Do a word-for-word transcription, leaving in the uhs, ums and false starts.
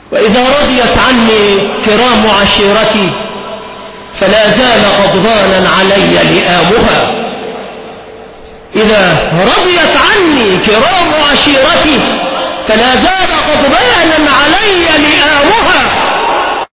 وإذا رضيت عني كرام عشيرتي فلا زال غضبانا علي لئامها. إذا رضيت عني كرام عشيرتي فلا زال